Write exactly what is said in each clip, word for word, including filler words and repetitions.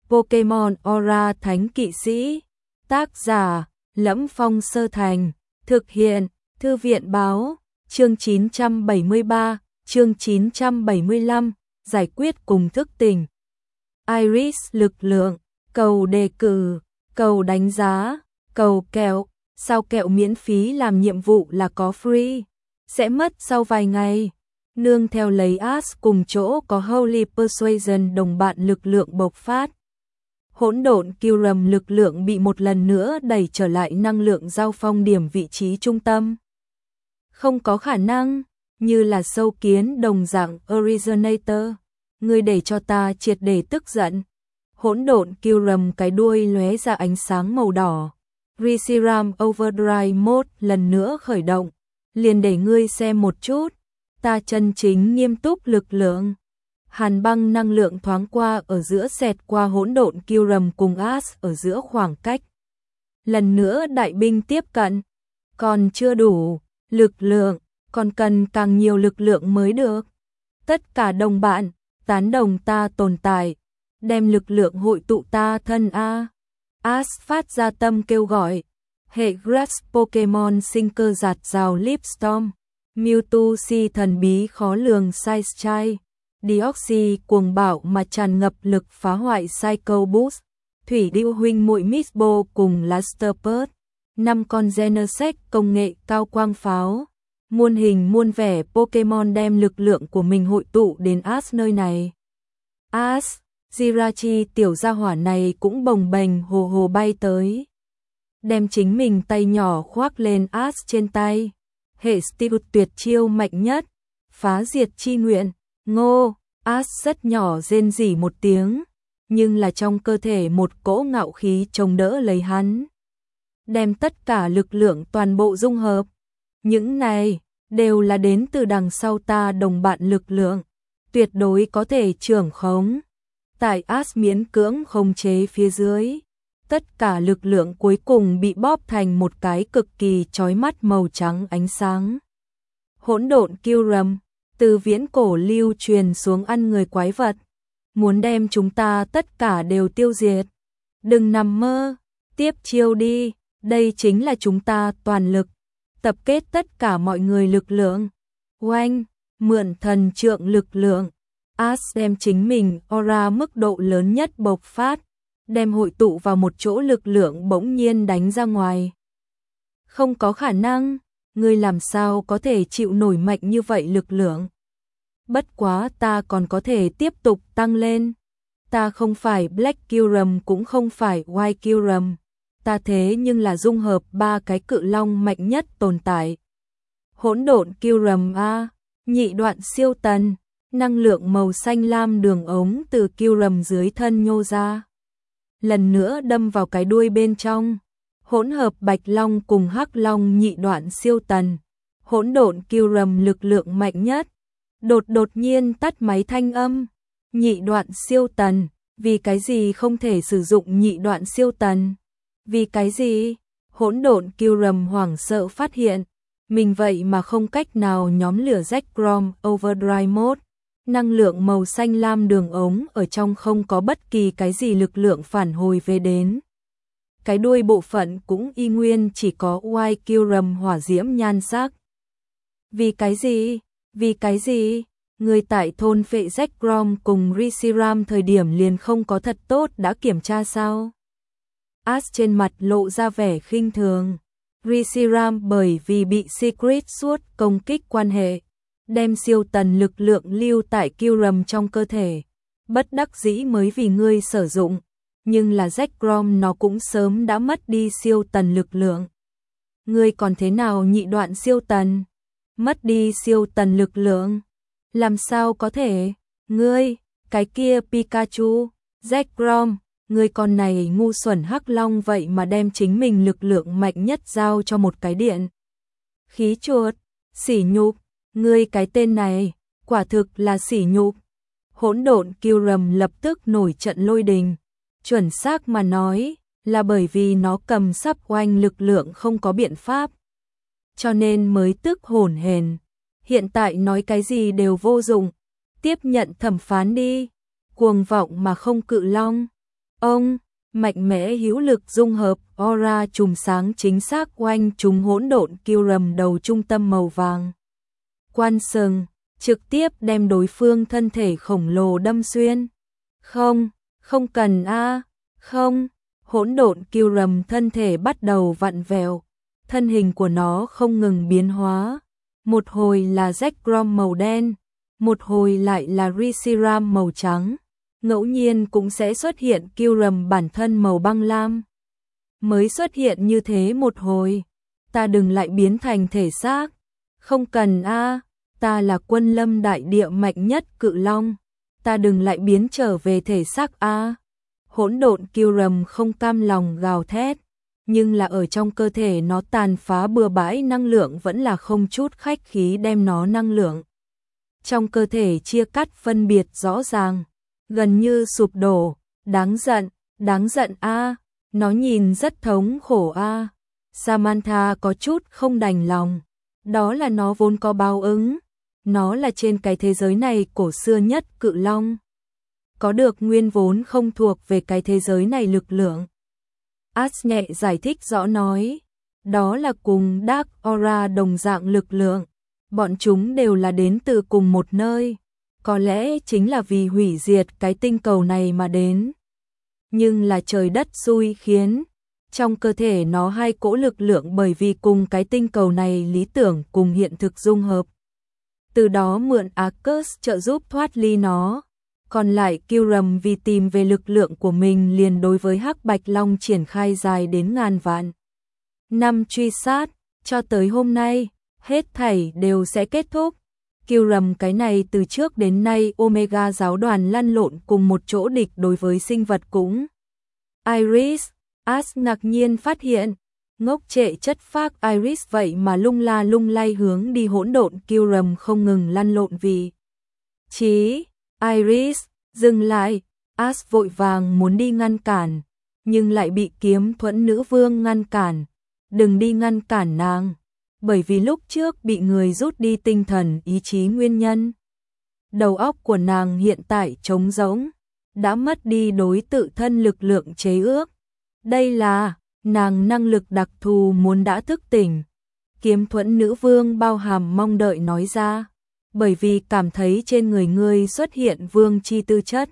Pokemon Aura Thánh Kỵ Sĩ. Tác giả: Lẫm Phong Sơ Thành. Thực hiện: Thư viện Báo. Chương chín trăm bảy mươi ba, chương chín trăm bảy mươi lăm, giải quyết cùng thức tỉnh. Iris lực lượng, cầu đề cử, cầu đánh giá, cầu kẹo. Sao kẹo miễn phí làm nhiệm vụ là có free, sẽ mất sau vài ngày. Nương theo lấy Ash cùng chỗ có Holy Persuasion đồng bạn lực lượng bộc phát. Hỗn độn Kyurem lực lượng bị một lần nữa đẩy trở lại năng lượng giao phong điểm vị trí trung tâm. Không có khả năng, như là sâu kiến đồng dạng Originator, ngươi để cho ta triệt để tức giận. Hỗn độn Kyurem cái đuôi lóe ra ánh sáng màu đỏ. Reshiram Overdrive Mode lần nữa khởi động, liền để ngươi xem một chút, ta chân chính nghiêm túc lực lượng. Hàn băng năng lượng thoáng qua ở giữa xẹt qua hỗn độn Kyurem cùng Ash ở giữa khoảng cách. Lần nữa đại binh tiếp cận, còn chưa đủ, lực lượng, còn cần càng nhiều lực lượng mới được. Tất cả đồng bạn, tán đồng ta tồn tại, đem lực lượng hội tụ ta thân A. Ash phát ra tâm kêu gọi, hệ Grass Pokemon sinh cơ giạt rào Lipstorm, Mewtwo si thần bí khó lường Sidechai, Deoxys cuồng bạo mà tràn ngập lực phá hoại Psycho Boost, Thủy Điêu huynh muội Misbo cùng Lastepert, năm con Genesect công nghệ cao quang pháo, muôn hình muôn vẻ Pokemon đem lực lượng của mình hội tụ đến Ash nơi này. Ash, Jirachi tiểu gia hỏa này cũng bồng bềnh hồ hồ bay tới, đem chính mình tay nhỏ khoác lên Ash trên tay. Hệ Steel tuyệt chiêu mạnh nhất, phá diệt chi nguyện. Ngô, Ash rất nhỏ rên rỉ một tiếng, nhưng là trong cơ thể một cỗ ngạo khí chống đỡ lấy hắn, đem tất cả lực lượng toàn bộ dung hợp. Những này đều là đến từ đằng sau ta đồng bạn lực lượng, tuyệt đối có thể trưởng khống. Tại Ash miễn cưỡng khống chế phía dưới, tất cả lực lượng cuối cùng bị bóp thành một cái cực kỳ chói mắt màu trắng ánh sáng. Hỗn độn Kyurem, từ viễn cổ lưu truyền xuống ăn người quái vật, muốn đem chúng ta tất cả đều tiêu diệt. Đừng nằm mơ, tiếp chiêu đi, đây chính là chúng ta toàn lực, tập kết tất cả mọi người lực lượng. Oanh, mượn thần trượng lực lượng, Ash đem chính mình aura mức độ lớn nhất bộc phát, đem hội tụ vào một chỗ lực lượng bỗng nhiên đánh ra ngoài. Không có khả năng, ngươi làm sao có thể chịu nổi mạnh như vậy lực lượng. Bất quá ta còn có thể tiếp tục tăng lên. Ta không phải Black Kyurem cũng không phải White Kyurem. Ta thế nhưng là dung hợp ba cái cự long mạnh nhất tồn tại. Hỗn độn Kyurem A, nhị đoạn siêu tần, năng lượng màu xanh lam đường ống từ Kyurem dưới thân nhô ra. Lần nữa đâm vào cái đuôi bên trong. Hỗn hợp bạch long cùng hắc long nhị đoạn siêu tần. Hỗn độn Kyurem lực lượng mạnh nhất. Đột đột nhiên tắt máy thanh âm. Nhị đoạn siêu tần, vì cái gì không thể sử dụng nhị đoạn siêu tần? Vì cái gì? Hỗn độn Kyurem hoảng sợ phát hiện, mình vậy mà không cách nào nhóm lửa Zekrom Overdrive Mode. Năng lượng màu xanh lam đường ống ở trong không có bất kỳ cái gì lực lượng phản hồi về đến. Cái đuôi bộ phận cũng y nguyên chỉ có White Kyurem hỏa diễm nhan sắc. Vì cái gì? Vì cái gì? Người tại thôn phệ Zekrom cùng Reshiram thời điểm liền không có thật tốt đã kiểm tra sao? Ash trên mặt lộ ra vẻ khinh thường. Reshiram bởi vì bị Secret Sword công kích quan hệ, đem siêu tần lực lượng lưu tại Kyurem trong cơ thể, bất đắc dĩ mới vì ngươi sử dụng, nhưng là Zekrom nó cũng sớm đã mất đi siêu tần lực lượng. Ngươi còn thế nào nhị đoạn siêu tần? Mất đi siêu tần lực lượng? Làm sao có thể? Ngươi, cái kia Pikachu, Zekrom, ngươi con này ngu xuẩn hắc long vậy mà đem chính mình lực lượng mạnh nhất giao cho một cái điện. Khí chuột, sỉ nhục, ngươi cái tên này, quả thực là sỉ nhục. Hỗn độn Kyurem lập tức nổi trận lôi đình, chuẩn xác mà nói, là bởi vì nó cầm sắp oanh lực lượng không có biện pháp, cho nên mới tức hổn hển. Hiện tại nói cái gì đều vô dụng, tiếp nhận thẩm phán đi, cuồng vọng mà không cự long. Ông, mạnh mẽ hữu lực dung hợp, aura chùm sáng chính xác oanh trúng hỗn độn kiêu rầm đầu trung tâm màu vàng. Quan sừng, trực tiếp đem đối phương thân thể khổng lồ đâm xuyên. Không, không cần a, không, hỗn độn kiêu rầm thân thể bắt đầu vặn vẹo, thân hình của nó không ngừng biến hóa. Một hồi là Zekrom màu đen, một hồi lại là Reshiram màu trắng. Ngẫu nhiên cũng sẽ xuất hiện kiêu rầm bản thân màu băng lam. Mới xuất hiện như thế một hồi, ta đừng lại biến thành thể xác. Không cần a, ta là quân lâm đại địa mạnh nhất cự long, ta đừng lại biến trở về thể xác a. Hỗn độn kiêu rầm không cam lòng gào thét, nhưng là ở trong cơ thể nó tàn phá bừa bãi năng lượng vẫn là không chút khách khí đem nó năng lượng trong cơ thể chia cắt phân biệt rõ ràng, gần như sụp đổ. Đáng giận, đáng giận a, nó nhìn rất thống khổ a. Samantha có chút không đành lòng, đó là nó vốn có báo ứng, nó là trên cái thế giới này cổ xưa nhất cự long, có được nguyên vốn không thuộc về cái thế giới này lực lượng. Ash nhẹ giải thích rõ nói, đó là cùng Dark Aura đồng dạng lực lượng, bọn chúng đều là đến từ cùng một nơi, có lẽ chính là vì hủy diệt cái tinh cầu này mà đến. Nhưng là trời đất xui khiến, trong cơ thể nó hai cỗ lực lượng bởi vì cùng cái tinh cầu này lý tưởng cùng hiện thực dung hợp. Từ đó mượn Arcus trợ giúp thoát ly nó. Còn lại kiêu rầm vì tìm về lực lượng của mình liền đối với Hắc Bạch Long triển khai dài đến ngàn vạn năm truy sát, cho tới hôm nay, hết thảy đều sẽ kết thúc. Kiêu rầm cái này từ trước đến nay Omega giáo đoàn lăn lộn cùng một chỗ địch đối với sinh vật cũng. Iris, Ash ngạc nhiên phát hiện, ngốc trệ chất phác Iris vậy mà lung la lung lay hướng đi hỗn độn kiêu rầm không ngừng lăn lộn vì chí. Iris, dừng lại, Ash vội vàng muốn đi ngăn cản, nhưng lại bị kiếm thuẫn nữ vương ngăn cản. Đừng đi ngăn cản nàng, bởi vì lúc trước bị người rút đi tinh thần ý chí nguyên nhân. Đầu óc của nàng hiện tại trống rỗng, đã mất đi đối tự thân lực lượng chế ước. Đây là, nàng năng lực đặc thù muốn đã thức tỉnh. Kiếm thuẫn nữ vương bao hàm mong đợi nói ra. Bởi vì cảm thấy trên người ngươi xuất hiện vương chi tư chất.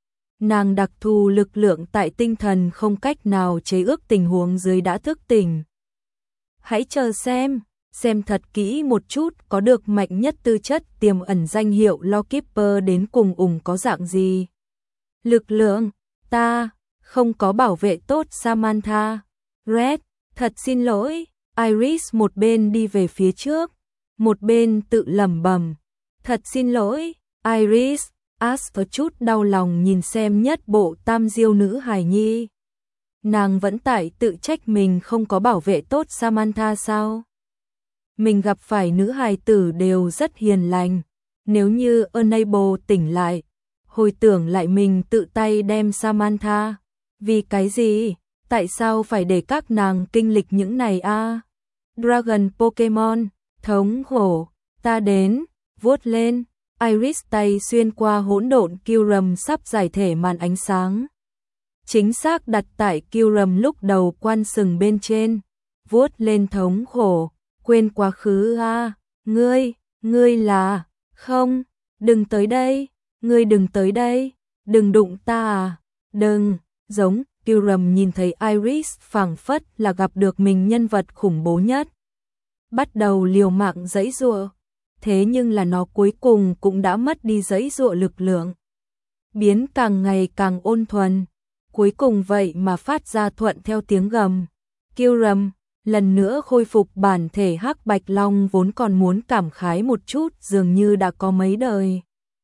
Nàng đặc thù lực lượng tại tinh thần không cách nào chế ước tình huống dưới đã thức tỉnh. Hãy chờ xem, xem thật kỹ một chút có được mạnh nhất tư chất tiềm ẩn danh hiệu Lawkeeper đến cùng ủng có dạng gì. Lực lượng, ta, không có bảo vệ tốt Samantha. Red, thật xin lỗi, Iris một bên đi về phía trước, một bên tự lẩm bẩm. Thật xin lỗi, Iris. Ash có chút đau lòng nhìn xem nhất bộ tam diêu nữ hài nhi. Nàng vẫn tại tự trách mình không có bảo vệ tốt Samantha sao? Mình gặp phải nữ hài tử đều rất hiền lành. Nếu như Enable tỉnh lại, hồi tưởng lại mình tự tay đem Samantha. Vì cái gì? Tại sao phải để các nàng kinh lịch những này a? À? Dragon Pokemon, thống khổ, ta đến, vuốt lên. Iris tay xuyên qua hỗn độn kiêu rầm sắp giải thể màn ánh sáng. Chính xác đặt tại kiêu rầm lúc đầu quan sừng bên trên, vuốt lên thống khổ, quên quá khứ a, à, ngươi, ngươi là, không, đừng tới đây, ngươi đừng tới đây, đừng đụng ta à, đừng, giống, kiêu rầm nhìn thấy Iris phảng phất là gặp được mình nhân vật khủng bố nhất. Bắt đầu liều mạng giãy giụa. Thế nhưng là nó cuối cùng cũng đã mất đi giãy giụa lực lượng. Biến càng ngày càng ôn thuần. Cuối cùng vậy mà phát ra thuận theo tiếng gầm. Kiêu rầm, lần nữa khôi phục bản thể Hắc Bạch Long vốn còn muốn cảm khái một chút dường như đã có mấy đời.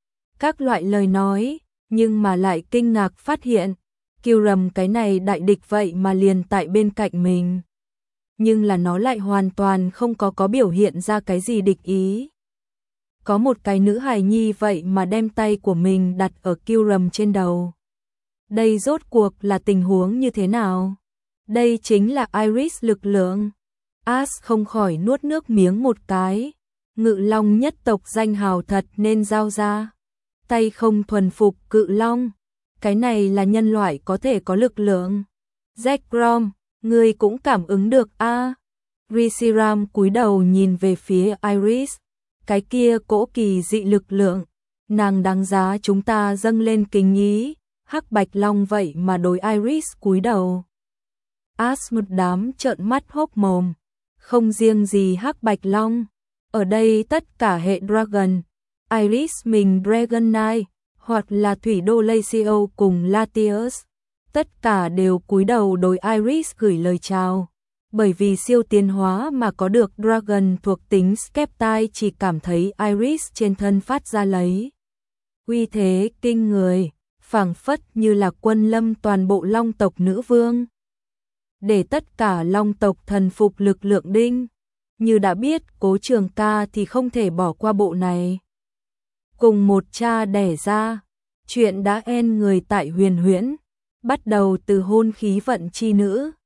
Các loại lời nói, nhưng mà lại kinh ngạc phát hiện. Kiêu rầm cái này đại địch vậy mà liền tại bên cạnh mình. Nhưng là nó lại hoàn toàn không có có biểu hiện ra cái gì địch ý. Có một cái nữ hài nhi vậy mà đem tay của mình đặt ở kiêu rầm trên đầu. Đây rốt cuộc là tình huống như thế nào? Đây chính là Iris lực lượng. Ash không khỏi nuốt nước miếng một cái. Ngự long nhất tộc danh hào thật nên giao ra. Tay không thuần phục cự long. cái này là nhân loại có thể có lực lượng. Zekrom, ngươi cũng cảm ứng được a? À? Reshiram cúi đầu nhìn về phía Iris, cái kia cỗ kỳ dị lực lượng, nàng đáng giá chúng ta dâng lên kính ý. Hắc Bạch Long vậy mà đối Iris cúi đầu. Asmund đám trợn mắt hốc mồm, không riêng gì Hắc Bạch Long, ở đây tất cả hệ Dragon, Iris mình Dragon Knight, hoặc là Thủy Đô Lacio cùng Latius, tất cả đều cúi đầu đối Iris gửi lời chào. Bởi vì siêu tiến hóa mà có được Dragon thuộc tính Skeptile, chỉ cảm thấy Iris trên thân phát ra lấy uy thế kinh người, phảng phất như là quân lâm toàn bộ Long tộc nữ vương. Để tất cả Long tộc thần phục lực lượng đinh, như đã biết Cố Trường Ca thì không thể bỏ qua bộ này. Cùng một cha đẻ ra, chuyện đã en người tại Huyền Huyễn, bắt đầu từ hôn khí vận chi nữ,